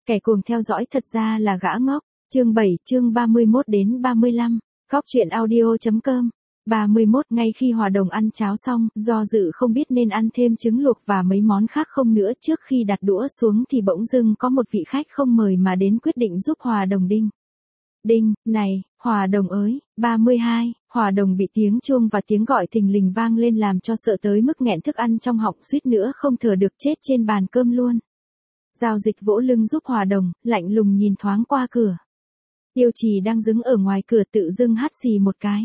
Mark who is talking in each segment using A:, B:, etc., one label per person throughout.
A: Kẻ cuồng theo dõi thật ra là gã ngốc. Chương 7, chương 31 đến 35. Góc truyện audio.com. 31 Ngay khi Hòa Đồng ăn cháo xong, do dự không biết nên ăn thêm trứng luộc và mấy món khác không nữa, trước khi đặt đũa xuống thì bỗng dưng có một vị khách không mời mà đến quyết định giúp Hòa Đồng đinh. Đinh, này, Hòa Đồng ơi, 32, Hòa Đồng bị tiếng chuông và tiếng gọi thình lình vang lên làm cho sợ tới mức nghẹn thức ăn trong họng, suýt nữa không thở được chết trên bàn cơm luôn. Giao Dịch vỗ lưng giúp Hòa Đồng, lạnh lùng nhìn thoáng qua cửa. Tiêu Trì đang đứng ở ngoài cửa tự dưng hắt xì một cái.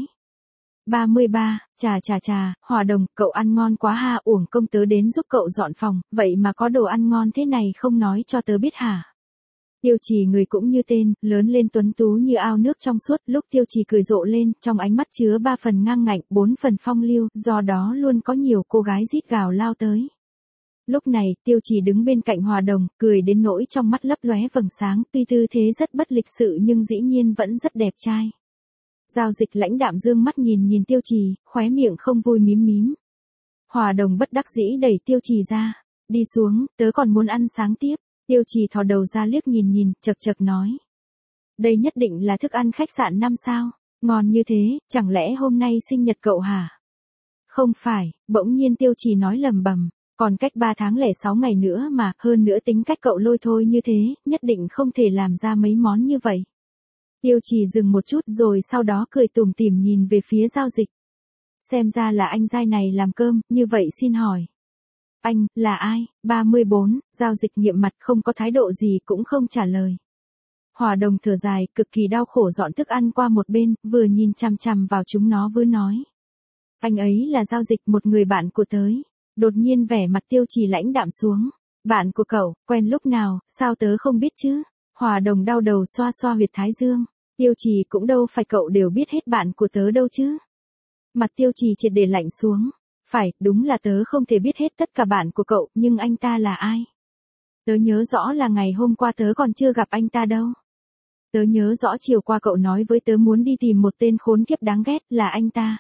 A: 33, chà, Hòa Đồng, cậu ăn ngon quá ha, uổng công tớ đến giúp cậu dọn phòng, vậy mà có đồ ăn ngon thế này không nói cho tớ biết hả? Tiêu Trì người cũng như tên, lớn lên tuấn tú như ao nước trong suốt, lúc Tiêu Trì cười rộ lên, trong ánh mắt chứa 3 phần ngang ngạnh, 4 phần phong lưu, do đó luôn có nhiều cô gái rít gào lao tới. Lúc này, Tiêu Trì đứng bên cạnh Hòa Đồng, cười đến nỗi trong mắt lấp lóe vầng sáng, tuy tư thế rất bất lịch sự nhưng dĩ nhiên vẫn rất đẹp trai. Giao Dịch lãnh đạm dương mắt nhìn Tiêu Trì, khóe miệng không vui mím mím. Hòa Đồng bất đắc dĩ đẩy Tiêu Trì ra. Đi xuống, tớ còn muốn ăn sáng tiếp. Tiêu Trì thò đầu ra liếc nhìn, chật nói. Đây nhất định là thức ăn khách sạn 5 sao, ngon như thế, chẳng lẽ hôm nay sinh nhật cậu hả? Không phải, bỗng nhiên Tiêu Trì nói lầm bầm. Còn cách 3 tháng lẻ 6 ngày nữa mà, hơn nữa tính cách cậu lôi thôi như thế, nhất định không thể làm ra mấy món như vậy. Tiêu Trì dừng một chút rồi sau đó cười tủm tỉm nhìn về phía Giao Dịch. Xem ra là anh giai này làm cơm, như vậy xin hỏi. Anh, là ai? 34, Giao Dịch nghiệm mặt không có thái độ gì cũng không trả lời. Hòa Đồng thở dài, cực kỳ đau khổ dọn thức ăn qua một bên, vừa nhìn chằm chằm vào chúng nó vừa nói. Anh ấy là Giao Dịch, một người bạn của tớ. Đột nhiên vẻ mặt Tiêu Trì lãnh đạm xuống. Bạn của cậu, quen lúc nào, sao tớ không biết chứ? Hòa Đồng đau đầu xoa xoa huyệt thái dương. Tiêu Trì cũng đâu phải cậu đều biết hết bạn của tớ đâu chứ. Mặt Tiêu Trì triệt để lạnh xuống. Phải, đúng là tớ không thể biết hết tất cả bạn của cậu, nhưng anh ta là ai? Tớ nhớ rõ là ngày hôm qua tớ còn chưa gặp anh ta đâu. Tớ nhớ rõ chiều qua cậu nói với tớ muốn đi tìm một tên khốn kiếp đáng ghét, là anh ta.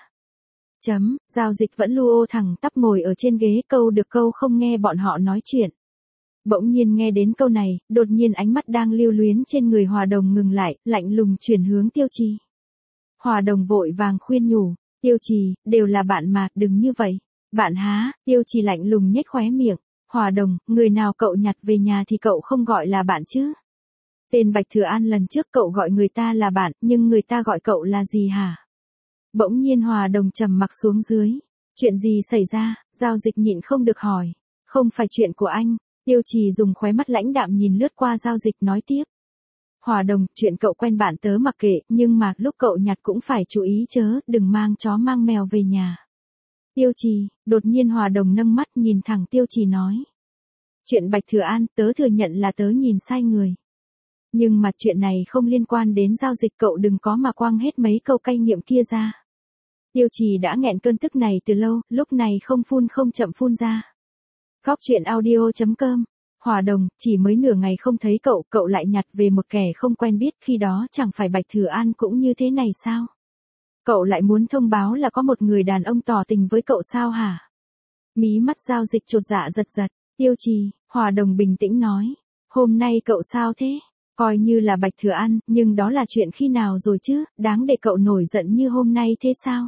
A: Giao Dịch vẫn lu ô thẳng tắp ngồi ở trên ghế, câu được câu không nghe bọn họ nói chuyện. Bỗng nhiên nghe đến câu này, đột nhiên ánh mắt đang lưu luyến trên người Hòa Đồng ngừng lại, lạnh lùng chuyển hướng Tiêu Trì. Hòa Đồng vội vàng khuyên nhủ, Tiêu Trì, đều là bạn mà, đừng như vậy. Bạn há? Tiêu Trì lạnh lùng nhếch khóe miệng. Hòa Đồng, người nào cậu nhặt về nhà thì cậu không gọi là bạn chứ? Tên Bạch Thừa An lần trước cậu gọi người ta là bạn, nhưng người ta gọi cậu là gì hả? Bỗng nhiên Hòa Đồng trầm mặc xuống dưới. Chuyện gì xảy ra? Giao Dịch nhịn không được hỏi. Không phải chuyện của anh. Tiêu Trì dùng khóe mắt lãnh đạm nhìn lướt qua Giao Dịch nói tiếp. Hòa Đồng, chuyện cậu quen bạn tớ mặc kệ, nhưng mà lúc cậu nhặt cũng phải chú ý chớ, đừng mang chó mang mèo về nhà. Tiêu Trì, đột nhiên Hòa Đồng nâng mắt nhìn thẳng Tiêu Trì nói. Chuyện Bạch Thừa An, tớ thừa nhận là tớ nhìn sai người. Nhưng mà chuyện này không liên quan đến Giao Dịch, cậu đừng có mà quăng hết mấy câu cay nghiện kia ra. Tiêu Trì đã nghẹn cơn tức này từ lâu, lúc này không phun không chậm phun ra. Góc truyện audio.com. Hòa Đồng, chỉ mới nửa ngày không thấy cậu lại nhặt về một kẻ không quen biết, khi đó chẳng phải Bạch Thừa An cũng như thế này sao? Cậu lại muốn thông báo là có một người đàn ông tỏ tình với cậu sao hả? Mí mắt Giao Dịch chột dạ giật. Tiêu Trì, Hòa Đồng bình tĩnh nói. Hôm nay cậu sao thế? Coi như là Bạch Thừa An, nhưng đó là chuyện khi nào rồi chứ, đáng để cậu nổi giận như hôm nay thế sao?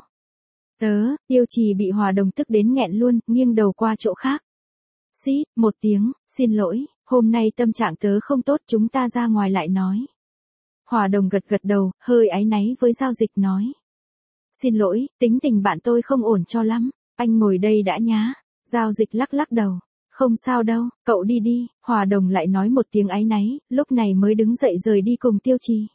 A: Tiêu Trì bị Hòa Đồng tức đến nghẹn luôn, nghiêng đầu qua chỗ khác. Xít, một tiếng, xin lỗi, hôm nay tâm trạng tớ không tốt, chúng ta ra ngoài lại nói. Hòa Đồng gật đầu, hơi áy náy với Giao Dịch nói. Xin lỗi, tính tình bạn tôi không ổn cho lắm, anh ngồi đây đã nhá. Giao Dịch lắc đầu. Không sao đâu, cậu đi. Hòa Đồng lại nói một tiếng áy náy, lúc này mới đứng dậy rời đi cùng Tiêu Trì.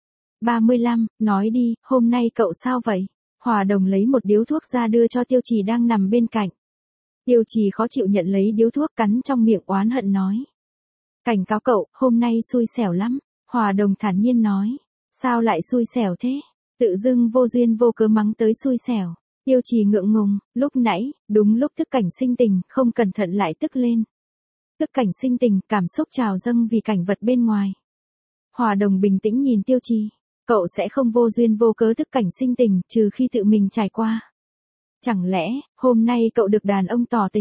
A: 35, nói đi, hôm nay cậu sao vậy? Hòa Đồng lấy một điếu thuốc ra đưa cho Tiêu Trì đang nằm bên cạnh. Tiêu Trì khó chịu nhận lấy điếu thuốc, cắn trong miệng oán hận nói. Cảnh cáo cậu, hôm nay xui xẻo lắm. Hòa Đồng thản nhiên nói. Sao lại xui xẻo thế? Tự dưng vô duyên vô cớ mắng tới xui xẻo. Tiêu Trì ngượng ngùng, lúc nãy, đúng lúc tức cảnh sinh tình, không cẩn thận lại tức lên. Tức cảnh sinh tình, cảm xúc trào dâng vì cảnh vật bên ngoài. Hòa Đồng bình tĩnh nhìn Tiêu Trì. Cậu sẽ không vô duyên vô cớ tức cảnh sinh tình, trừ khi tự mình trải qua. Chẳng lẽ, hôm nay cậu được đàn ông tỏ tình?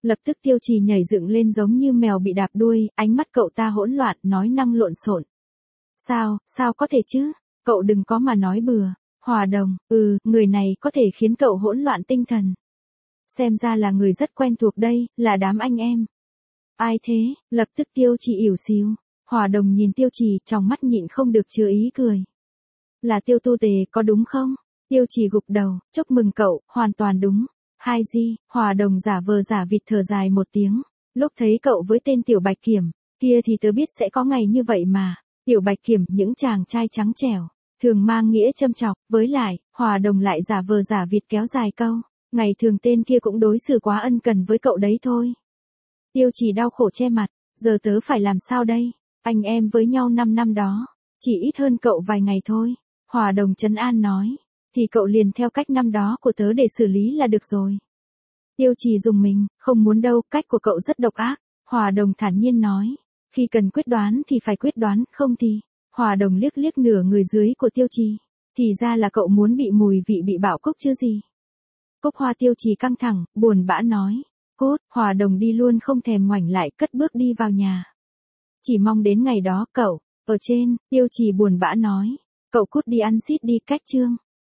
A: Lập tức Tiêu Trì nhảy dựng lên giống như mèo bị đạp đuôi, ánh mắt cậu ta hỗn loạn, nói năng lộn xộn. Sao có thể chứ? Cậu đừng có mà nói bừa. Hòa Đồng, người này có thể khiến cậu hỗn loạn tinh thần. Xem ra là người rất quen thuộc đây, là đám anh em. Ai thế? Lập tức Tiêu Trì ỉu xìu. Hòa Đồng nhìn Tiêu Trì, trong mắt nhịn không được chứa ý cười. Là Tiêu Tu Tề có đúng không? Tiêu Trì gục đầu, chúc mừng cậu, hoàn toàn đúng. Hai gì? Hòa Đồng giả vờ giả vịt thở dài một tiếng. Lúc thấy cậu với tên Tiểu Bạch Kiểm, kia thì tớ biết sẽ có ngày như vậy mà. Tiểu Bạch Kiểm, những chàng trai trắng trẻo, thường mang nghĩa châm chọc, với lại, Hòa Đồng lại giả vờ giả vịt kéo dài câu. Ngày thường tên kia cũng đối xử quá ân cần với cậu đấy thôi. Tiêu Trì đau khổ che mặt, giờ tớ phải làm sao đây? Anh em với nhau 5 năm đó, chỉ ít hơn cậu vài ngày thôi. Hòa Đồng trấn an nói, thì cậu liền theo cách năm đó của tớ để xử lý là được rồi. Tiêu Trì dùng mình, không muốn đâu, cách của cậu rất độc ác. Hòa Đồng thản nhiên nói, khi cần quyết đoán thì phải quyết đoán, không thì. Hòa Đồng liếc liếc nửa người dưới của Tiêu Trì, thì ra là cậu muốn bị mùi vị bị bảo Cúc chứ gì. Cúc Hoa. Tiêu Trì căng thẳng, buồn bã nói, cút. Hòa Đồng đi luôn không thèm ngoảnh lại, cất bước đi vào nhà. Chỉ mong đến ngày đó cậu, ở trên. Tiêu Trì buồn bã nói, cậu cút đi ăn xít đi, cách chương.